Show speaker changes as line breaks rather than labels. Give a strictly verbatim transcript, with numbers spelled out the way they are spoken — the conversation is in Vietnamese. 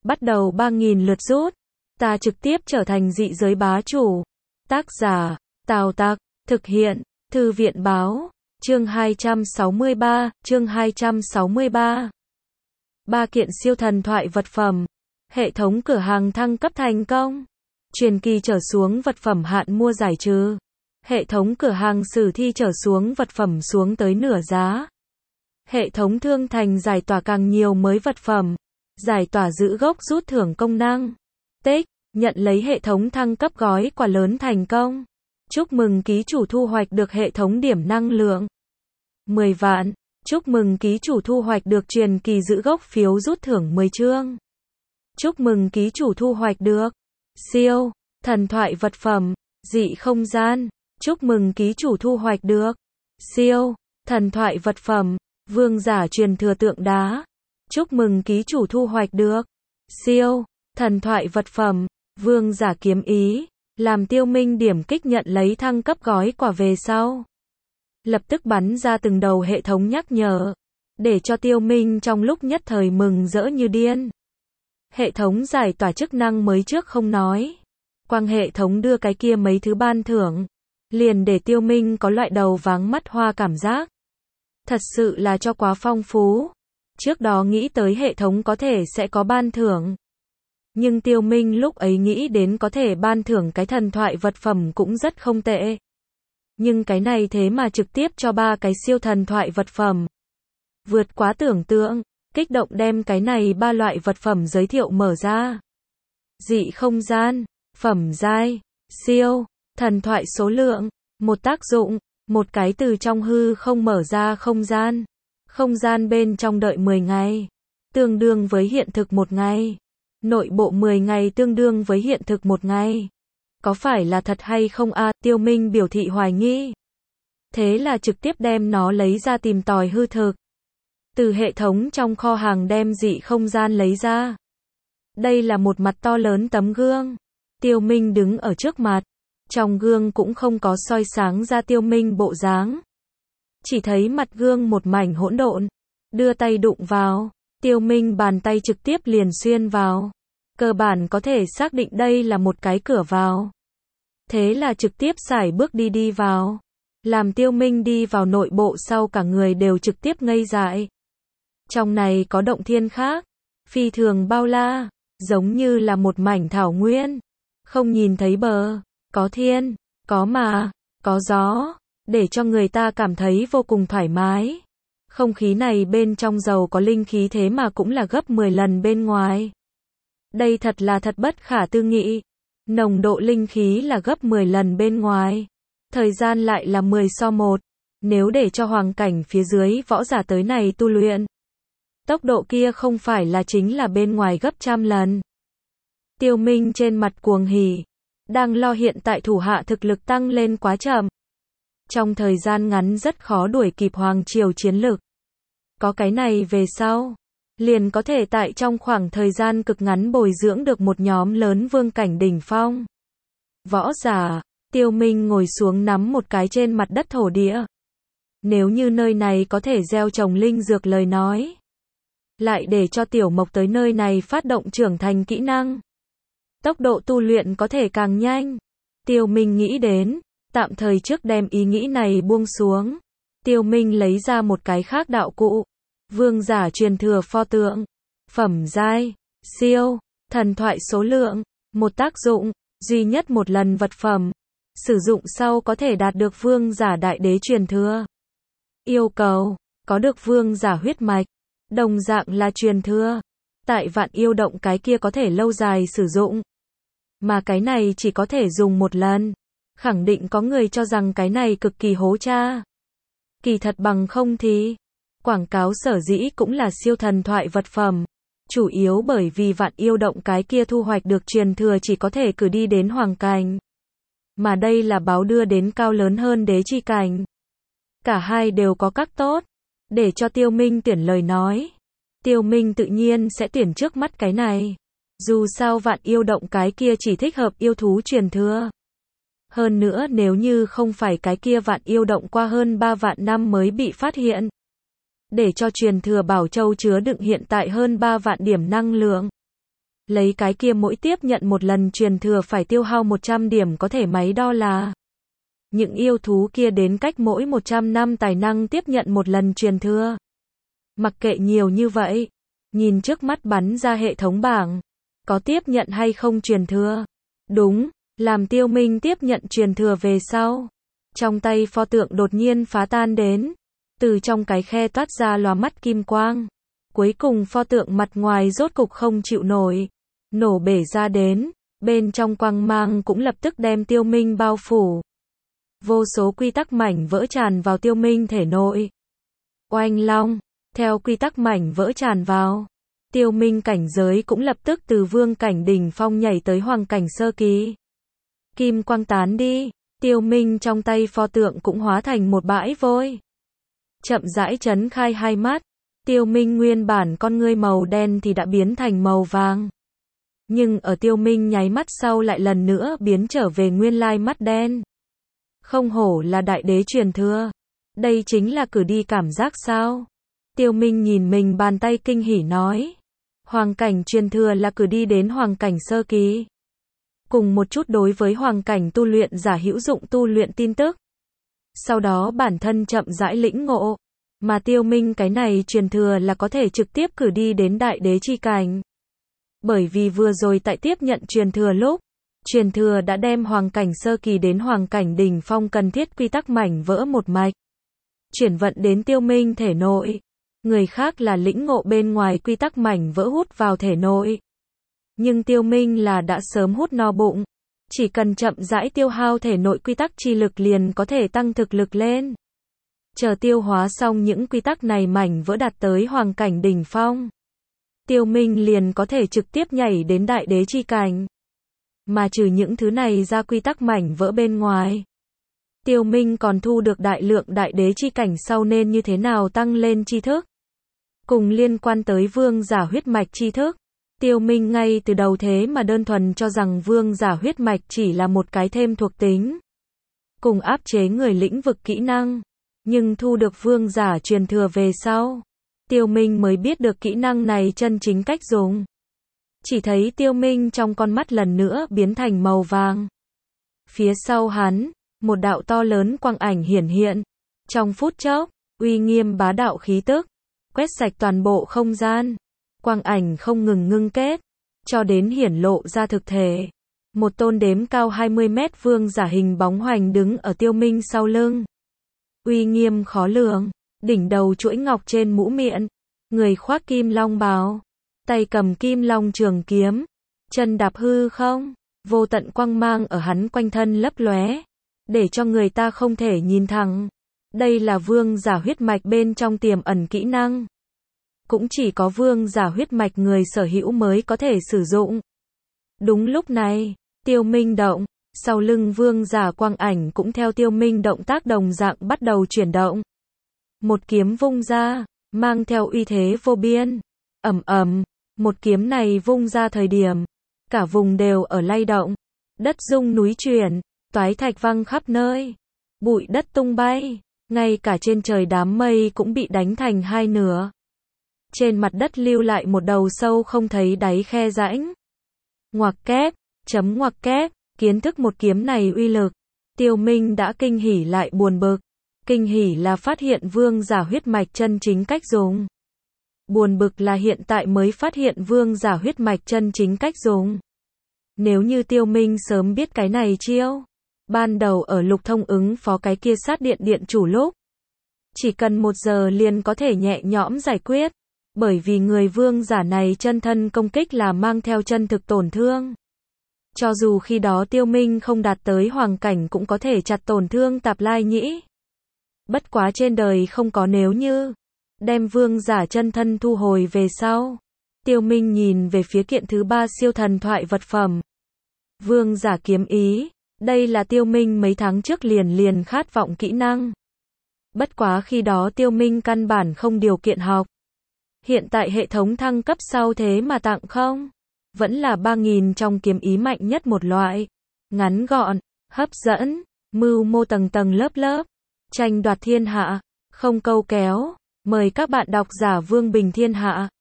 bắt đầu ba nghìn lượt rút. Ta trực tiếp trở thành dị giới bá chủ. Tác giả, Tào Tặc, thực hiện, Thư viện báo, chương hai trăm sáu mươi ba, chương hai trăm sáu mươi ba. Ba kiện siêu thần thoại vật phẩm. Hệ thống cửa hàng thăng cấp thành công. Truyền kỳ trở xuống vật phẩm hạn mua giải trừ. Hệ thống cửa hàng sử thi trở xuống vật phẩm xuống tới nửa giá. Hệ thống thương thành giải tỏa càng nhiều mới vật phẩm. Giải tỏa giữ gốc rút thưởng công năng. Tích, nhận lấy hệ thống thăng cấp gói quà lớn thành công. Chúc mừng ký chủ thu hoạch được hệ thống điểm năng lượng mười vạn. Chúc mừng ký chủ thu hoạch được truyền kỳ giữ gốc phiếu rút thưởng mười chương. Chúc mừng ký chủ thu hoạch được siêu thần thoại vật phẩm, dị không gian. Chúc mừng ký chủ thu hoạch được siêu thần thoại vật phẩm, vương giả truyền thừa tượng đá. Chúc mừng ký chủ thu hoạch được siêu thần thoại vật phẩm, vương giả kiếm ý. Làm Tiêu Minh điểm kích nhận lấy thăng cấp gói quà về sau, lập tức bắn ra từng đầu hệ thống nhắc nhở, để cho Tiêu Minh trong lúc nhất thời mừng rỡ như điên. Hệ thống giải tỏa chức năng mới trước không nói, quang hệ thống đưa cái kia mấy thứ ban thưởng, liền để Tiêu Minh có loại đầu váng mắt hoa cảm giác. Thật sự là cho quá phong phú. Trước đó nghĩ tới hệ thống có thể sẽ có ban thưởng, nhưng Tiêu Minh lúc ấy nghĩ đến có thể ban thưởng cái thần thoại vật phẩm cũng rất không tệ. Nhưng cái này thế mà trực tiếp cho ba cái siêu thần thoại vật phẩm. Vượt quá tưởng tượng, kích động đem cái này ba loại vật phẩm giới thiệu mở ra. Dị không gian, phẩm giai, siêu, thần thoại số lượng, một tác dụng, một cái từ trong hư không mở ra không gian. Không gian bên trong đợi mười ngày, tương đương với hiện thực một ngày. Nội bộ mười ngày tương đương với hiện thực một ngày. Có phải là thật hay không a? À, Tiêu Minh biểu thị hoài nghi. Thế là trực tiếp đem nó lấy ra tìm tòi hư thực. Từ hệ thống trong kho hàng đem dị không gian lấy ra. Đây là một mặt to lớn tấm gương. Tiêu Minh đứng ở trước mặt. Trong gương cũng không có soi sáng ra Tiêu Minh bộ dáng. Chỉ thấy mặt gương một mảnh hỗn độn. Đưa tay đụng vào, Tiêu Minh bàn tay trực tiếp liền xuyên vào. Cơ bản có thể xác định đây là một cái cửa vào. Thế là trực tiếp sải bước đi đi vào. Làm Tiêu Minh đi vào nội bộ sau cả người đều trực tiếp ngây dại. Trong này có động thiên khác, phi thường bao la, giống như là một mảnh thảo nguyên. Không nhìn thấy bờ, có thiên, có mà, có gió, để cho người ta cảm thấy vô cùng thoải mái. Không khí này bên trong giàu có linh khí thế mà cũng là gấp mười lần bên ngoài. Đây thật là thật bất khả tư nghị. Nồng độ linh khí là gấp mười lần bên ngoài. Thời gian lại là mười so một. Nếu để cho hoàng cảnh phía dưới võ giả tới này tu luyện, tốc độ kia không phải là chính là bên ngoài gấp trăm lần. Tiêu Minh trên mặt cuồng hỉ, đang lo hiện tại thủ hạ thực lực tăng lên quá chậm. Trong thời gian ngắn rất khó đuổi kịp hoàng triều chiến lực. Có cái này về sau, liền có thể tại trong khoảng thời gian cực ngắn bồi dưỡng được một nhóm lớn vương cảnh đỉnh phong võ giả. Tiêu Minh ngồi xuống nắm một cái trên mặt đất thổ địa. Nếu như nơi này có thể gieo trồng linh dược lời nói, lại để cho Tiểu Mộc tới nơi này phát động trưởng thành kỹ năng, tốc độ tu luyện có thể càng nhanh. Tiêu Minh nghĩ đến, tạm thời trước đem ý nghĩ này buông xuống. Tiêu Minh lấy ra một cái khác đạo cụ. Vương giả truyền thừa pho tượng. Phẩm giai, siêu, thần thoại số lượng. Một tác dụng, duy nhất một lần vật phẩm. Sử dụng sau có thể đạt được vương giả đại đế truyền thừa. Yêu cầu, có được vương giả huyết mạch. Đồng dạng là truyền thừa. Tại vạn yêu động cái kia có thể lâu dài sử dụng. Mà cái này chỉ có thể dùng một lần. Khẳng định có người cho rằng cái này cực kỳ hố cha. Kỳ thật bằng không thì, quảng cáo sở dĩ cũng là siêu thần thoại vật phẩm. Chủ yếu bởi vì vạn yêu động cái kia thu hoạch được truyền thừa chỉ có thể cử đi đến hoàng cảnh. Mà đây là báo đưa đến cao lớn hơn đế chi cảnh. Cả hai đều có các tốt. Để cho Tiêu Minh tuyển lời nói, Tiêu Minh tự nhiên sẽ tuyển trước mắt cái này. Dù sao vạn yêu động cái kia chỉ thích hợp yêu thú truyền thừa. Hơn nữa nếu như không phải cái kia vạn yêu động qua hơn ba vạn năm mới bị phát hiện. Để cho truyền thừa Bảo Châu chứa đựng hiện tại hơn ba vạn điểm năng lượng. Lấy cái kia mỗi tiếp nhận một lần truyền thừa phải tiêu hao một trăm điểm có thể máy đo là. Những yêu thú kia đến cách mỗi một trăm năm tài năng tiếp nhận một lần truyền thừa. Mặc kệ nhiều như vậy, nhìn trước mắt bắn ra hệ thống bảng, có tiếp nhận hay không truyền thừa. Đúng, làm Tiêu Minh tiếp nhận truyền thừa về sau. Trong tay pho tượng đột nhiên phá tan đến, từ trong cái khe toát ra lóa mắt kim quang. Cuối cùng pho tượng mặt ngoài rốt cục không chịu nổi, nổ bể ra đến, bên trong quang mang cũng lập tức đem Tiêu Minh bao phủ. Vô số quy tắc mảnh vỡ tràn vào Tiêu Minh thể nội. Oanh long, theo quy tắc mảnh vỡ tràn vào, Tiêu Minh cảnh giới cũng lập tức từ vương cảnh đỉnh phong nhảy tới hoàng cảnh sơ kỳ. Kim quang tán đi, Tiêu Minh trong tay pho tượng cũng hóa thành một bãi vôi. Chậm rãi chấn khai hai mắt, Tiêu Minh nguyên bản con ngươi màu đen thì đã biến thành màu vàng. Nhưng ở Tiêu Minh nháy mắt sau lại lần nữa biến trở về nguyên lai mắt đen. Không hổ là đại đế truyền thừa. Đây chính là cử đi cảm giác sao? Tiêu Minh nhìn mình bàn tay kinh hỉ nói. Hoàng cảnh truyền thừa là cử đi đến hoàng cảnh sơ kỳ. Cùng một chút đối với hoàng cảnh tu luyện giả hữu dụng tu luyện tin tức. Sau đó bản thân chậm rãi lĩnh ngộ. Mà Tiêu Minh cái này truyền thừa là có thể trực tiếp cử đi đến đại đế chi cảnh. Bởi vì vừa rồi tại tiếp nhận truyền thừa lúc, truyền thừa đã đem hoàng cảnh sơ kỳ đến hoàng cảnh đỉnh phong cần thiết quy tắc mảnh vỡ một mạch. Chuyển vận đến Tiêu Minh thể nội. Người khác là lĩnh ngộ bên ngoài quy tắc mảnh vỡ hút vào thể nội. Nhưng Tiêu Minh là đã sớm hút no bụng. Chỉ cần chậm rãi tiêu hao thể nội quy tắc chi lực liền có thể tăng thực lực lên. Chờ tiêu hóa xong những quy tắc này mảnh vỡ đạt tới hoàng cảnh đỉnh phong. Tiêu Minh liền có thể trực tiếp nhảy đến đại đế chi cảnh. Mà trừ những thứ này ra quy tắc mảnh vỡ bên ngoài. Tiêu Minh còn thu được đại lượng đại đế chi cảnh sau nên như thế nào tăng lên tri thức. Cùng liên quan tới vương giả huyết mạch tri thức. Tiêu Minh ngay từ đầu thế mà đơn thuần cho rằng vương giả huyết mạch chỉ là một cái thêm thuộc tính. Cùng áp chế người lĩnh vực kỹ năng. Nhưng thu được vương giả truyền thừa về sau. Tiêu Minh mới biết được kỹ năng này chân chính cách dùng. Chỉ thấy Tiêu Minh trong con mắt lần nữa biến thành màu vàng. Phía sau hắn, một đạo to lớn quang ảnh hiển hiện. Trong phút chốc, uy nghiêm bá đạo khí tức, quét sạch toàn bộ không gian. Quang ảnh không ngừng ngưng kết, cho đến hiển lộ ra thực thể. Một tôn đếm cao hai mươi mét vương giả hình bóng hoành đứng ở Tiêu Minh sau lưng. Uy nghiêm khó lường, đỉnh đầu chuỗi ngọc trên mũ miệng, người khoác kim long bào, tay cầm kim long trường kiếm, chân đạp hư không, vô tận quang mang ở hắn quanh thân lấp lóe, để cho người ta không thể nhìn thẳng. Đây là vương giả huyết mạch bên trong tiềm ẩn kỹ năng. Cũng chỉ có vương giả huyết mạch người sở hữu mới có thể sử dụng. Đúng lúc này, Tiêu Minh động, sau lưng vương giả quang ảnh cũng theo Tiêu Minh động tác đồng dạng bắt đầu chuyển động. Một kiếm vung ra, mang theo uy thế vô biên. Ầm ầm, một kiếm này vung ra thời điểm, cả vùng đều ở lay động. Đất rung núi chuyển, toái thạch văng khắp nơi. Bụi đất tung bay, ngay cả trên trời đám mây cũng bị đánh thành hai nửa. Trên mặt đất lưu lại một đầu sâu không thấy đáy khe rãnh. Ngoặc kép, chấm ngoặc kép, kiến thức một kiếm này uy lực. Tiêu Minh đã kinh hỉ lại buồn bực. Kinh hỉ là phát hiện vương giả huyết mạch chân chính cách dùng. Buồn bực là hiện tại mới phát hiện vương giả huyết mạch chân chính cách dùng. Nếu như Tiêu Minh sớm biết cái này chiêu, ban đầu ở lục thông ứng phó cái kia sát điện điện chủ lúc, chỉ cần một giờ liền có thể nhẹ nhõm giải quyết. Bởi vì người vương giả này chân thân công kích là mang theo chân thực tổn thương. Cho dù khi đó Tiêu Minh không đạt tới hoàng cảnh cũng có thể chặt tổn thương Tạp Lai Nhĩ. Bất quá trên đời không có nếu như. Đem vương giả chân thân thu hồi về sau. Tiêu Minh nhìn về phía kiện thứ ba siêu thần thoại vật phẩm. Vương giả kiếm ý. Đây là Tiêu Minh mấy tháng trước liền liền khát vọng kỹ năng. Bất quá khi đó Tiêu Minh căn bản không điều kiện học. Hiện tại hệ thống thăng cấp sau thế mà tặng không? Vẫn là ba nghìn trong kiếm ý mạnh nhất một loại. Ngắn gọn, hấp dẫn, mưu mô tầng tầng lớp lớp. Tranh đoạt thiên hạ, không câu kéo. Mời các bạn đọc giả Vương Bình Thiên Hạ.